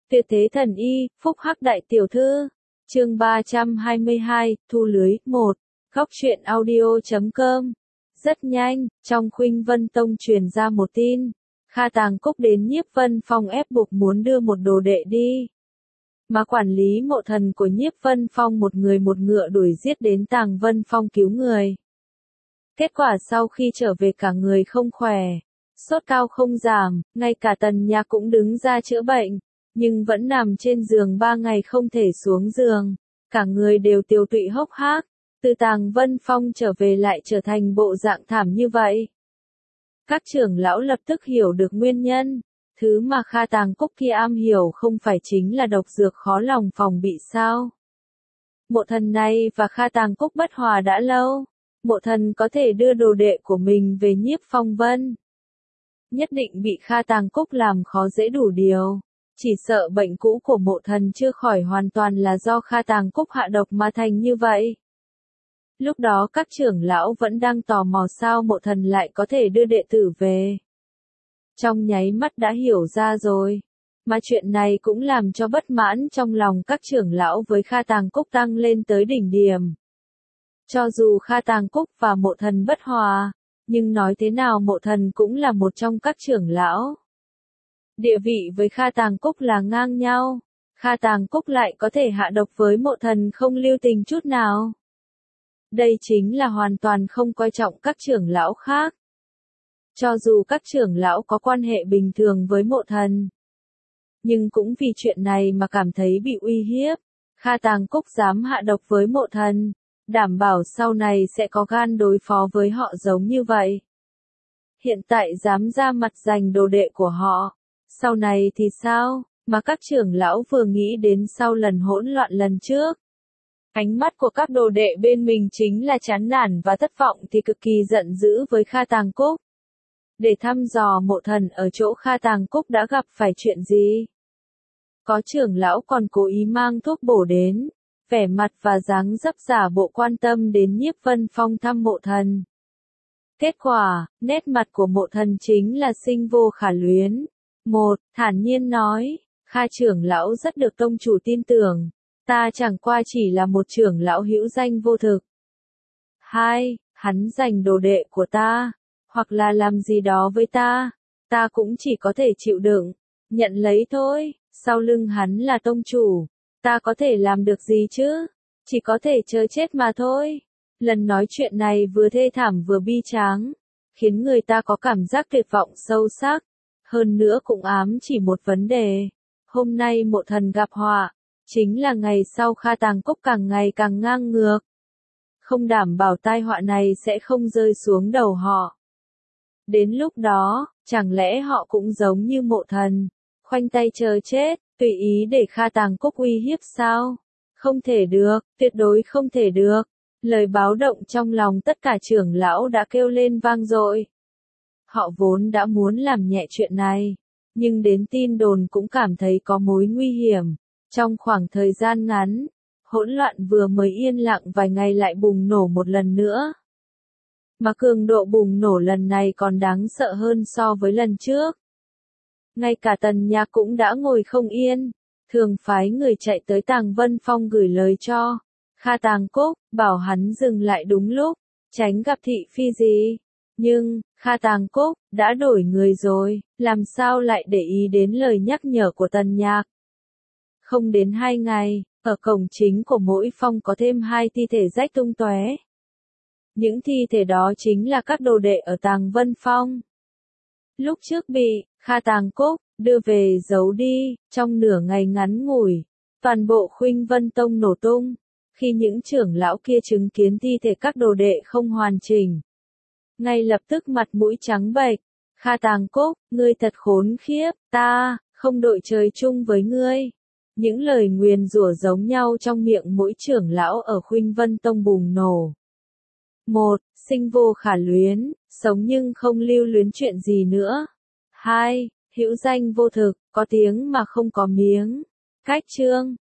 Tuyệt thế thần y, phúc hắc đại tiểu thư. Chương 322, thu lưới, 1. Góc truyện audio.com. Rất nhanh, trong Khuynh Vân Tông truyền ra một tin. Kha Tàng Cúc đến Nhiếp Vân Phong ép buộc muốn đưa một đồ đệ đi. Mà quản lý mộ thần của Nhiếp Vân Phong một người một ngựa đuổi giết đến Tàng Vân Phong cứu người. Kết quả sau khi trở về cả người không khỏe, sốt cao không giảm, ngay cả Tần Nhạc cũng đứng ra chữa bệnh, nhưng vẫn nằm trên giường 3 ngày không thể xuống giường, cả người đều tiều tụy hốc hác, từ Tàng Vân Phong trở về lại trở thành bộ dạng thảm như vậy. Các trưởng lão lập tức hiểu được nguyên nhân, thứ mà Kha Tàng Cúc kia am hiểu không phải chính là độc dược khó lòng phòng bị sao. Mộ thần này và Kha Tàng Cúc bất hòa đã lâu, mộ thần có thể đưa đồ đệ của mình về Nhiếp Phong Vân. Nhất định bị Kha Tàng Cúc làm khó dễ đủ điều, chỉ sợ bệnh cũ của mộ thần chưa khỏi hoàn toàn là do Kha Tàng Cúc hạ độc mà thành như vậy. Lúc đó các trưởng lão vẫn đang tò mò sao mộ thần lại có thể đưa đệ tử về. Trong nháy mắt đã hiểu ra rồi, mà chuyện này cũng làm cho bất mãn trong lòng các trưởng lão với Kha Tàng Cúc tăng lên tới đỉnh điểm. Cho dù Kha Tàng Cúc và mộ thần bất hòa, nhưng nói thế nào mộ thần cũng là một trong các trưởng lão. Địa vị với Kha Tàng Cúc là ngang nhau, Kha Tàng Cúc lại có thể hạ độc với mộ thần không lưu tình chút nào. Đây chính là hoàn toàn không coi trọng các trưởng lão khác. Cho dù các trưởng lão có quan hệ bình thường với mộ thần, nhưng cũng vì chuyện này mà cảm thấy bị uy hiếp, Kha Tàng Cúc dám hạ độc với mộ thần, đảm bảo sau này sẽ có gan đối phó với họ giống như vậy. Hiện tại dám ra mặt giành đồ đệ của họ, sau này thì sao, mà các trưởng lão vừa nghĩ đến sau lần hỗn loạn lần trước. Ánh mắt của các đồ đệ bên mình chính là chán nản và thất vọng thì cực kỳ giận dữ với Kha Tàng Cúc. Để thăm dò mộ thần ở chỗ Kha Tàng Cúc đã gặp phải chuyện gì. Có trưởng lão còn cố ý mang thuốc bổ đến, vẻ mặt và dáng dấp giả bộ quan tâm đến Nhiếp Vân Phong thăm mộ thần. Kết quả, nét mặt của mộ thần chính là sinh vô khả luyến. 1. Thản nhiên nói, Kha trưởng lão rất được tông chủ tin tưởng, ta chẳng qua chỉ là một trưởng lão hữu danh vô thực. 2. Hắn giành đồ đệ của ta, hoặc là làm gì đó với ta cũng chỉ có thể chịu đựng, nhận lấy thôi, sau lưng hắn là tông chủ, ta có thể làm được gì chứ, chỉ có thể chờ chết mà thôi. Lần nói chuyện này vừa thê thảm vừa bi tráng, khiến người ta có cảm giác tuyệt vọng sâu sắc, hơn nữa cũng ám chỉ một vấn đề, hôm nay mộ thần gặp họa, chính là ngày sau Kha Tàng Cúc càng ngày càng ngang ngược. Không đảm bảo tai họa này sẽ không rơi xuống đầu họ. Đến lúc đó, chẳng lẽ họ cũng giống như mộ thần, khoanh tay chờ chết, tùy ý để Kha Tàng Cúc uy hiếp sao? Không thể được, tuyệt đối không thể được. Lời báo động trong lòng tất cả trưởng lão đã kêu lên vang dội. Họ vốn đã muốn làm nhẹ chuyện này, nhưng đến tin đồn cũng cảm thấy có mối nguy hiểm. Trong khoảng thời gian ngắn, hỗn loạn vừa mới yên lặng vài ngày lại bùng nổ một lần nữa. Mà cường độ bùng nổ lần này còn đáng sợ hơn so với lần trước. Ngay cả Tần Nhạc cũng đã ngồi không yên, thường phái người chạy tới Tàng Vân Phong gửi lời cho Kha Tàng Cúc, bảo hắn dừng lại đúng lúc, tránh gặp thị phi gì. Nhưng, Kha Tàng Cúc, đã đổi người rồi, làm sao lại để ý đến lời nhắc nhở của Tần Nhạc. Không đến 2 ngày, ở cổng chính của mỗi phong có thêm 2 thi thể rách tung tóe. Những thi thể đó chính là các đồ đệ ở Tàng Vân Phong. Lúc trước bị Kha Tàng Cúc đưa về giấu đi, trong nửa ngày ngắn ngủi, toàn bộ Khuynh Vân Tông nổ tung. Khi những trưởng lão kia chứng kiến thi thể các đồ đệ không hoàn chỉnh, ngay lập tức mặt mũi trắng bệch. Kha Tàng Cúc, ngươi thật khốn khiếp, ta không đội trời chung với ngươi. Những lời nguyền rủa giống nhau trong miệng mỗi trưởng lão ở Khuynh Vân Tông bùng nổ. 1. Sinh vô khả luyến, sống nhưng không lưu luyến chuyện gì nữa. 2. Hữu danh vô thực, có tiếng mà không có miếng. Cách chương,